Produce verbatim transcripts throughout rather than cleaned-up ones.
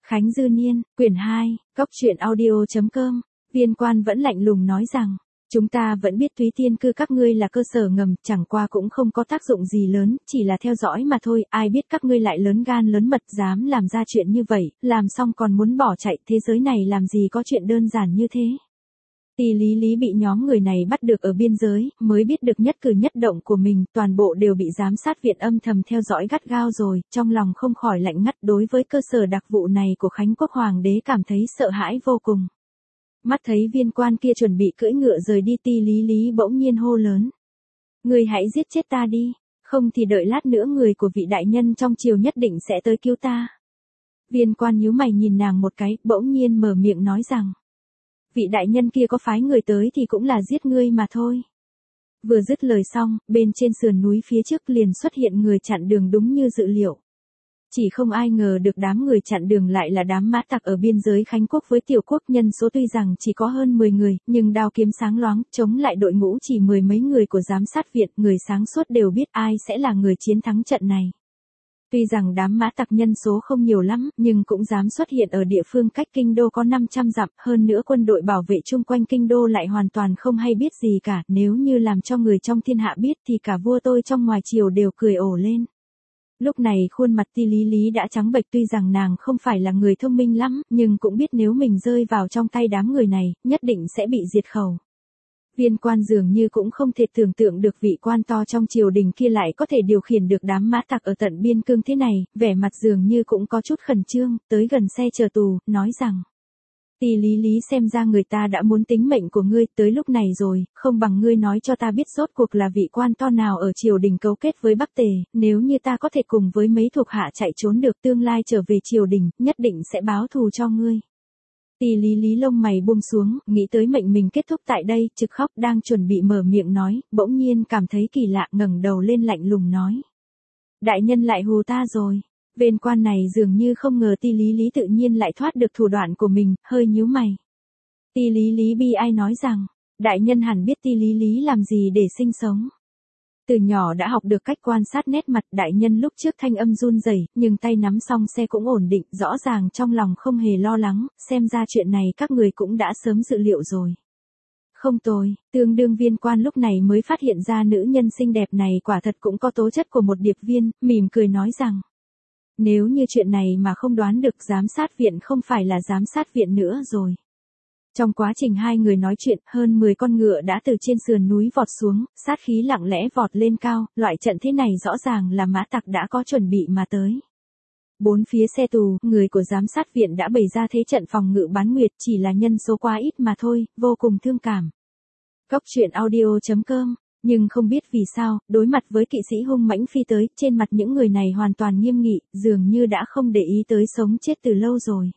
Khánh Dư Niên, quyển hai, góc truyện audio.com, Viên Quan vẫn lạnh lùng nói rằng, chúng ta vẫn biết Túy Tiên Cư các ngươi là cơ sở ngầm, chẳng qua cũng không có tác dụng gì lớn, chỉ là theo dõi mà thôi, ai biết các ngươi lại lớn gan lớn mật dám làm ra chuyện như vậy, làm xong còn muốn bỏ chạy, thế giới này làm gì có chuyện đơn giản như thế. Tỷ Lý Lý bị nhóm người này bắt được ở biên giới, mới biết được nhất cử nhất động của mình, toàn bộ đều bị giám sát viện âm thầm theo dõi gắt gao rồi, trong lòng không khỏi lạnh ngắt đối với cơ sở đặc vụ này của Khánh Quốc Hoàng đế cảm thấy sợ hãi vô cùng. Mắt thấy Viên Quan kia chuẩn bị cưỡi ngựa rời đi, Tỷ Lý Lý bỗng nhiên hô lớn. Người hãy giết chết ta đi, không thì đợi lát nữa người của vị đại nhân trong triều nhất định sẽ tới cứu ta. Viên Quan nhíu mày nhìn nàng một cái, bỗng nhiên mở miệng nói rằng. Vị đại nhân kia có phái người tới thì cũng là giết ngươi mà thôi. Vừa dứt lời xong, bên trên sườn núi phía trước liền xuất hiện người chặn đường đúng như dự liệu. Chỉ không ai ngờ được đám người chặn đường lại là đám mã tặc ở biên giới Khánh Quốc với Tiểu Quốc, nhân số tuy rằng chỉ có hơn mười người, nhưng đao kiếm sáng loáng, chống lại đội ngũ chỉ mười mấy người của giám sát viện, người sáng suốt đều biết ai sẽ là người chiến thắng trận này. Tuy rằng đám mã tặc nhân số không nhiều lắm, nhưng cũng dám xuất hiện ở địa phương cách kinh đô có năm trăm dặm, hơn nữa quân đội bảo vệ chung quanh kinh đô lại hoàn toàn không hay biết gì cả, nếu như làm cho người trong thiên hạ biết thì cả vua tôi trong ngoài triều đều cười ổ lên. Lúc này khuôn mặt Tỷ Lý Lý đã trắng bệch, tuy rằng nàng không phải là người thông minh lắm, nhưng cũng biết nếu mình rơi vào trong tay đám người này, nhất định sẽ bị diệt khẩu. Viên Quan dường như cũng không thể tưởng tượng được vị quan to trong triều đình kia lại có thể điều khiển được đám mã tặc ở tận biên cương thế này, vẻ mặt dường như cũng có chút khẩn trương, tới gần xe chờ tù, nói rằng. Tỷ Lý Lý, xem ra người ta đã muốn tính mệnh của ngươi, tới lúc này rồi, không bằng ngươi nói cho ta biết rốt cuộc là vị quan to nào ở triều đình cấu kết với Bắc Tề, nếu như ta có thể cùng với mấy thuộc hạ chạy trốn được, tương lai trở về triều đình, nhất định sẽ báo thù cho ngươi. Tỷ Lý Lý lông mày buông xuống, nghĩ tới mệnh mình kết thúc tại đây, trực khóc, đang chuẩn bị mở miệng nói, bỗng nhiên cảm thấy kỳ lạ, ngẩng đầu lên lạnh lùng nói. Đại nhân lại hù ta rồi. Viên Quan này dường như không ngờ Tỷ Lý Lý tự nhiên lại thoát được thủ đoạn của mình, hơi nhíu mày. Tỷ Lý Lý bi ai nói rằng, đại nhân hẳn biết Tỷ Lý Lý làm gì để sinh sống. Từ nhỏ đã học được cách quan sát nét mặt, đại nhân lúc trước thanh âm run rẩy, nhưng tay nắm xong xe cũng ổn định, rõ ràng trong lòng không hề lo lắng, xem ra chuyện này các người cũng đã sớm dự liệu rồi. Không tồi, tương đương Viên Quan lúc này mới phát hiện ra nữ nhân xinh đẹp này quả thật cũng có tố chất của một điệp viên, mỉm cười nói rằng. Nếu như chuyện này mà không đoán được, giám sát viện không phải là giám sát viện nữa rồi. Trong quá trình hai người nói chuyện, hơn mười con ngựa đã từ trên sườn núi vọt xuống, sát khí lặng lẽ vọt lên cao, loại trận thế này rõ ràng là mã tặc đã có chuẩn bị mà tới. Bốn phía xe tù, người của giám sát viện đã bày ra thế trận phòng ngự bán nguyệt, chỉ là nhân số quá ít mà thôi, vô cùng thương cảm. Góc truyện audio.com. Nhưng không biết vì sao, đối mặt với kỵ sĩ hung mãnh phi tới, trên mặt những người này hoàn toàn nghiêm nghị, dường như đã không để ý tới sống chết từ lâu rồi.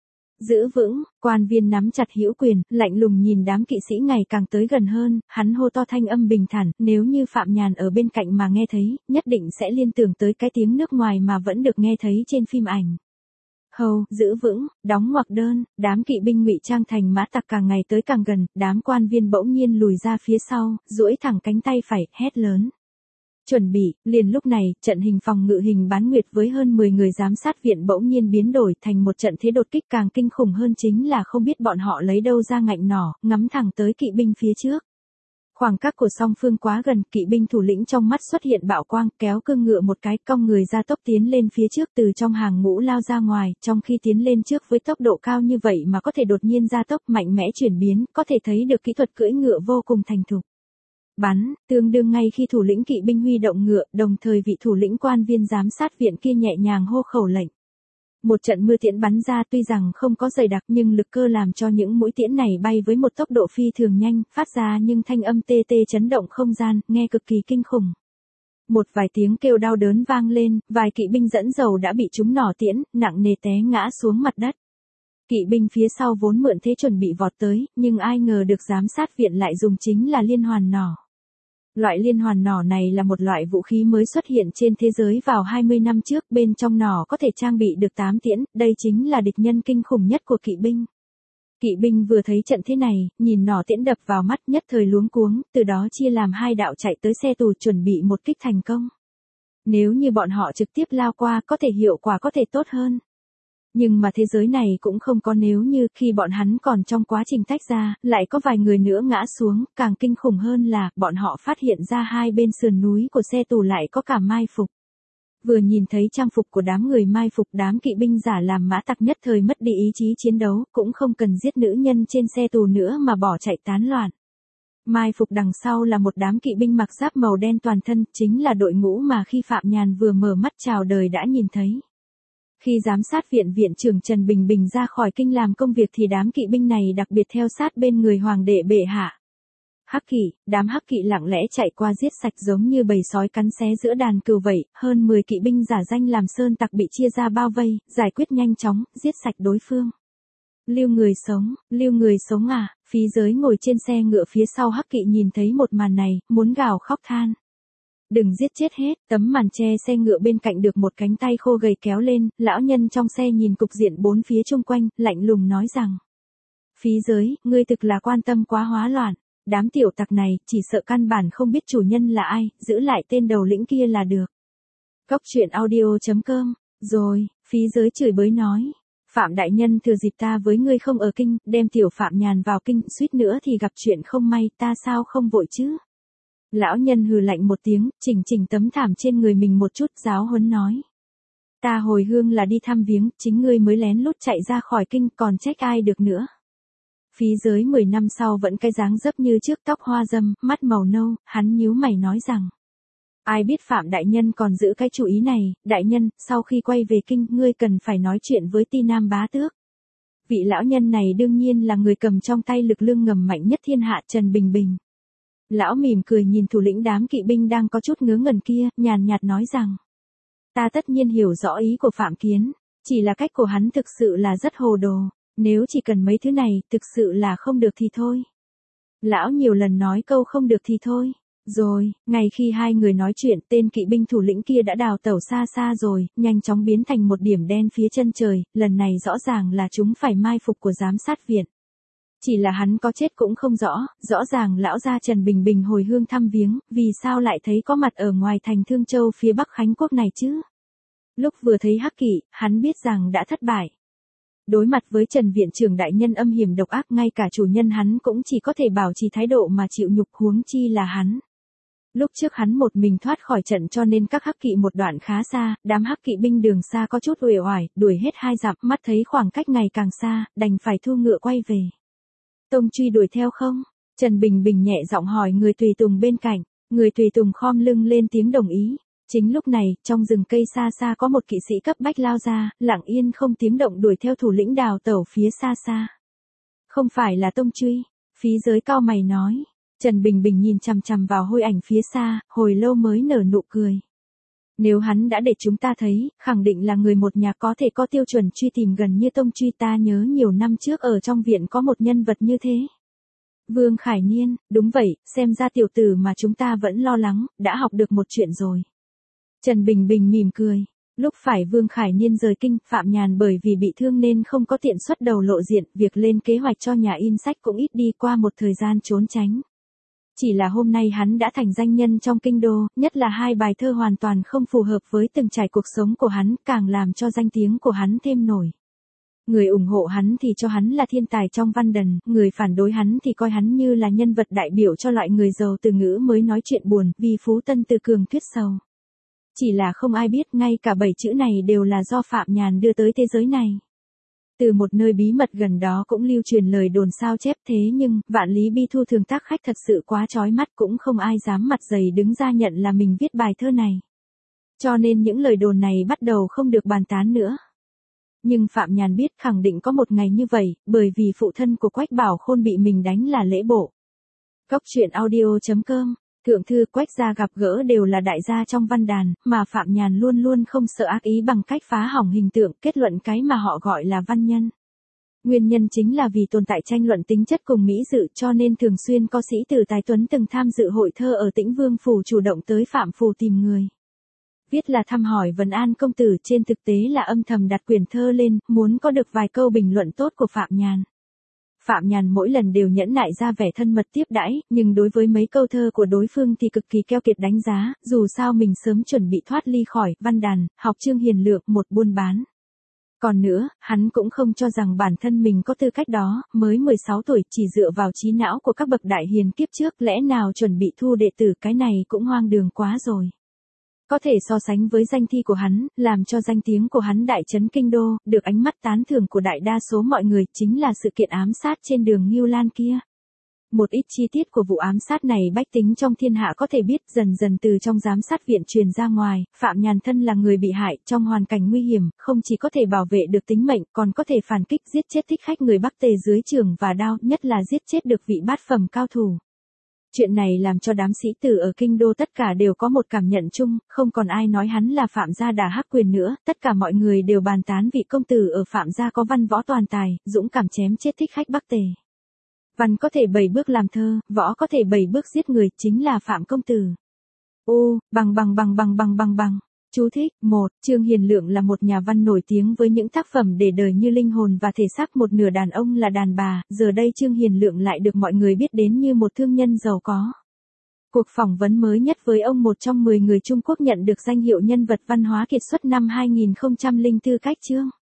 Giữ vững, quan viên nắm chặt hữu quyền, lạnh lùng nhìn đám kỵ sĩ ngày càng tới gần hơn, hắn hô to thanh âm bình thản, nếu như Phạm Nhàn ở bên cạnh mà nghe thấy, nhất định sẽ liên tưởng tới cái tiếng nước ngoài mà vẫn được nghe thấy trên phim ảnh. Hầu, giữ vững, đóng ngoặc đơn, đám kỵ binh ngụy trang thành mã tặc càng ngày tới càng gần, đám quan viên bỗng nhiên lùi ra phía sau, duỗi thẳng cánh tay phải, hét lớn. Chuẩn bị, liền lúc này, trận hình phòng ngự hình bán nguyệt với hơn mười người giám sát viện bỗng nhiên biến đổi thành một trận thế đột kích, càng kinh khủng hơn chính là không biết bọn họ lấy đâu ra ngạnh nỏ, ngắm thẳng tới kỵ binh phía trước. Khoảng cách của song phương quá gần, kỵ binh thủ lĩnh trong mắt xuất hiện bạo quang, kéo cương ngựa một cái, cong người ra tốc tiến lên phía trước, từ trong hàng ngũ lao ra ngoài, trong khi tiến lên trước với tốc độ cao như vậy mà có thể đột nhiên ra tốc mạnh mẽ chuyển biến, có thể thấy được kỹ thuật cưỡi ngựa vô cùng thành thục. Bắn, tương đương ngay khi thủ lĩnh kỵ binh huy động ngựa, đồng thời vị thủ lĩnh quan viên giám sát viện kia nhẹ nhàng hô khẩu lệnh. Một trận mưa tiễn bắn ra, tuy rằng không có dày đặc nhưng lực cơ làm cho những mũi tiễn này bay với một tốc độ phi thường nhanh, phát ra nhưng thanh âm tê tê chấn động không gian, nghe cực kỳ kinh khủng. Một vài tiếng kêu đau đớn vang lên, vài kỵ binh dẫn dầu đã bị trúng nỏ tiễn, nặng nề té ngã xuống mặt đất. Kỵ binh phía sau vốn mượn thế chuẩn bị vọt tới, nhưng ai ngờ được giám sát viện lại dùng chính là liên hoàn nỏ. Loại liên hoàn nỏ này là một loại vũ khí mới xuất hiện trên thế giới vào hai mươi năm trước, bên trong nỏ có thể trang bị được tám tiễn, đây chính là địch nhân kinh khủng nhất của kỵ binh. Kỵ binh vừa thấy trận thế này, nhìn nỏ tiễn đập vào mắt nhất thời luống cuống, từ đó chia làm hai đạo chạy tới xe tù chuẩn bị một kích thành công. Nếu như bọn họ trực tiếp lao qua có thể hiệu quả có thể tốt hơn. Nhưng mà thế giới này cũng không có nếu như, khi bọn hắn còn trong quá trình tách ra, lại có vài người nữa ngã xuống, càng kinh khủng hơn là, bọn họ phát hiện ra hai bên sườn núi của xe tù lại có cả mai phục. Vừa nhìn thấy trang phục của đám người mai phục, đám kỵ binh giả làm mã tặc nhất thời mất đi ý chí chiến đấu, cũng không cần giết nữ nhân trên xe tù nữa mà bỏ chạy tán loạn. Mai phục đằng sau là một đám kỵ binh mặc giáp màu đen toàn thân, chính là đội ngũ mà khi Phạm Nhàn vừa mở mắt chào đời đã nhìn thấy. Khi giám sát viện viện trưởng Trần Bình Bình ra khỏi kinh làm công việc thì đám kỵ binh này đặc biệt theo sát bên người hoàng đệ bệ hạ. Hắc kỵ, đám hắc kỵ lặng lẽ chạy qua giết sạch giống như bầy sói cắn xé giữa đàn cừu vậy, hơn mười kỵ binh giả danh làm sơn tặc bị chia ra bao vây, giải quyết nhanh chóng, giết sạch đối phương. Lưu người sống, lưu người sống à, Phí Giới ngồi trên xe ngựa phía sau hắc kỵ nhìn thấy một màn này, muốn gào khóc than. Đừng giết chết hết, tấm màn che xe ngựa bên cạnh được một cánh tay khô gầy kéo lên, lão nhân trong xe nhìn cục diện bốn phía chung quanh, lạnh lùng nói rằng. Phí Giới, ngươi thực là quan tâm quá hóa loạn, đám tiểu tặc này, chỉ sợ căn bản không biết chủ nhân là ai, giữ lại tên đầu lĩnh kia là được. Cốc truyện audio chấm com, rồi, Phí Giới chửi bới nói. Phạm đại nhân thừa dịp ta với ngươi không ở kinh, đem tiểu Phạm Nhàn vào kinh, suýt nữa thì gặp chuyện không may, ta sao không vội chứ? Lão nhân hừ lạnh một tiếng, chỉnh chỉnh tấm thảm trên người mình một chút, giáo huấn nói. Ta hồi hương là đi thăm viếng, chính ngươi mới lén lút chạy ra khỏi kinh, còn trách ai được nữa. Phí Giới mười năm sau vẫn cái dáng dấp như trước, tóc hoa râm, mắt màu nâu, hắn nhíu mày nói rằng. Ai biết Phạm đại nhân còn giữ cái chủ ý này, đại nhân, sau khi quay về kinh, ngươi cần phải nói chuyện với Ti Nam bá tước. Vị lão nhân này đương nhiên là người cầm trong tay lực lương ngầm mạnh nhất thiên hạ, Trần Bình Bình. Lão mỉm cười nhìn thủ lĩnh đám kỵ binh đang có chút ngớ ngẩn kia, nhàn nhạt nói rằng. Ta tất nhiên hiểu rõ ý của Phạm Kiến, chỉ là cách của hắn thực sự là rất hồ đồ, nếu chỉ cần mấy thứ này, thực sự là không được thì thôi. Lão nhiều lần nói câu không được thì thôi. Rồi, ngay khi hai người nói chuyện, tên kỵ binh thủ lĩnh kia đã đào tẩu xa xa rồi, nhanh chóng biến thành một điểm đen phía chân trời, lần này rõ ràng là chúng phải mai phục của giám sát viện. Chỉ là hắn có chết cũng không rõ, rõ ràng lão gia Trần Bình Bình hồi hương thăm viếng, vì sao lại thấy có mặt ở ngoài thành Thương Châu phía Bắc Khánh Quốc này chứ? Lúc vừa thấy hắc kỵ, hắn biết rằng đã thất bại. Đối mặt với Trần viện trưởng đại nhân âm hiểm độc ác, ngay cả chủ nhân hắn cũng chỉ có thể bảo trì thái độ mà chịu nhục, huống chi là hắn. Lúc trước hắn một mình thoát khỏi trận cho nên các hắc kỵ một đoạn khá xa, đám hắc kỵ binh đường xa có chút uể oải, đuổi hết hai dặm, mắt thấy khoảng cách ngày càng xa, đành phải thu ngựa quay về. Tông Truy đuổi theo không? Trần Bình Bình nhẹ giọng hỏi người tùy tùng bên cạnh, người tùy tùng khom lưng lên tiếng đồng ý. Chính lúc này, trong rừng cây xa xa có một kỵ sĩ cấp bách lao ra, lặng yên không tiếng động đuổi theo thủ lĩnh đào tẩu phía xa xa. Không phải là Tông Truy, Phí Giới cao mày nói. Trần Bình Bình nhìn chằm chằm vào hôi ảnh phía xa, hồi lâu mới nở nụ cười. Nếu hắn đã để chúng ta thấy, khẳng định là người một nhà có thể có tiêu chuẩn truy tìm gần như Tông Truy, ta nhớ nhiều năm trước ở trong viện có một nhân vật như thế. Vương Khải Niên, đúng vậy, xem ra tiểu tử mà chúng ta vẫn lo lắng, đã học được một chuyện rồi. Trần Bình Bình mỉm cười. Lúc phải Vương Khải Niên rời kinh, Phạm Nhàn bởi vì bị thương nên không có tiện xuất đầu lộ diện, việc lên kế hoạch cho nhà in sách cũng ít đi, qua một thời gian trốn tránh. Chỉ là hôm nay hắn đã thành danh nhân trong kinh đô, nhất là hai bài thơ hoàn toàn không phù hợp với từng trải cuộc sống của hắn, càng làm cho danh tiếng của hắn thêm nổi. Người ủng hộ hắn thì cho hắn là thiên tài trong văn đần, người phản đối hắn thì coi hắn như là nhân vật đại biểu cho loại người giàu từ ngữ mới nói chuyện buồn, vì phú tân từ cường thuyết sầu. Chỉ là không ai biết ngay cả bảy chữ này đều là do Phạm Nhàn đưa tới thế giới này. Từ một nơi bí mật gần đó cũng lưu truyền lời đồn sao chép, thế nhưng, Vạn Lý Bi Thu thường tác khách thật sự quá chói mắt, cũng không ai dám mặt dày đứng ra nhận là mình viết bài thơ này. Cho nên những lời đồn này bắt đầu không được bàn tán nữa. Nhưng Phạm Nhàn biết khẳng định có một ngày như vậy, bởi vì phụ thân của Quách Bảo Khôn bị mình đánh là lễ bộ. Cốc truyện audio chấm com, thượng thư Quách gia gặp gỡ đều là đại gia trong văn đàn, mà Phạm Nhàn luôn luôn không sợ ác ý bằng cách phá hỏng hình tượng, kết luận cái mà họ gọi là văn nhân. Nguyên nhân chính là vì tồn tại tranh luận tính chất cùng mỹ dự, cho nên thường xuyên có sĩ tử tài tuấn từng tham dự hội thơ ở Tĩnh Vương phủ chủ động tới Phạm phủ tìm người. Viết là thăm hỏi vấn an công tử, trên thực tế là âm thầm đặt quyển thơ lên, muốn có được vài câu bình luận tốt của Phạm Nhàn. Phạm Nhàn mỗi lần đều nhẫn nại ra vẻ thân mật tiếp đãi, nhưng đối với mấy câu thơ của đối phương thì cực kỳ keo kiệt đánh giá, dù sao mình sớm chuẩn bị thoát ly khỏi văn đàn, học Trương Hiền Lượng, một buôn bán. Còn nữa, hắn cũng không cho rằng bản thân mình có tư cách đó, mới mười sáu tuổi chỉ dựa vào trí não của các bậc đại hiền kiếp trước lẽ nào chuẩn bị thu đệ tử cái này cũng hoang đường quá rồi. Có thể so sánh với danh thi của hắn, làm cho danh tiếng của hắn đại chấn kinh đô, được ánh mắt tán thưởng của đại đa số mọi người chính là sự kiện ám sát trên đường Ngưu Lan kia. Một ít chi tiết của vụ ám sát này bách tính trong thiên hạ có thể biết dần dần từ trong giám sát viện truyền ra ngoài, Phạm Nhàn thân là người bị hại trong hoàn cảnh nguy hiểm, không chỉ có thể bảo vệ được tính mệnh còn có thể phản kích giết chết thích khách người Bắc Tề dưới trường và đao, nhất là giết chết được vị bát phẩm cao thủ. Chuyện này làm cho đám sĩ tử ở kinh đô tất cả đều có một cảm nhận chung, không còn ai nói hắn là Phạm gia đà hắc quyền nữa, tất cả mọi người đều bàn tán vị công tử ở Phạm gia có văn võ toàn tài, dũng cảm chém chết thích khách Bắc Tề. Văn có thể bảy bước làm thơ, võ có thể bảy bước giết người, chính là Phạm công tử. Ô, bằng bằng bằng bằng bằng bằng bằng. Chú thích, một. Trương Hiền Lượng là một nhà văn nổi tiếng với những tác phẩm để đời như Linh hồn và thể xác một nửa đàn ông là đàn bà, giờ đây Trương Hiền Lượng lại được mọi người biết đến như một thương nhân giàu có. Cuộc phỏng vấn mới nhất với ông, một trong mười người Trung Quốc nhận được danh hiệu nhân vật văn hóa kiệt xuất năm hai nghìn không trăm lẻ bốn cách chương.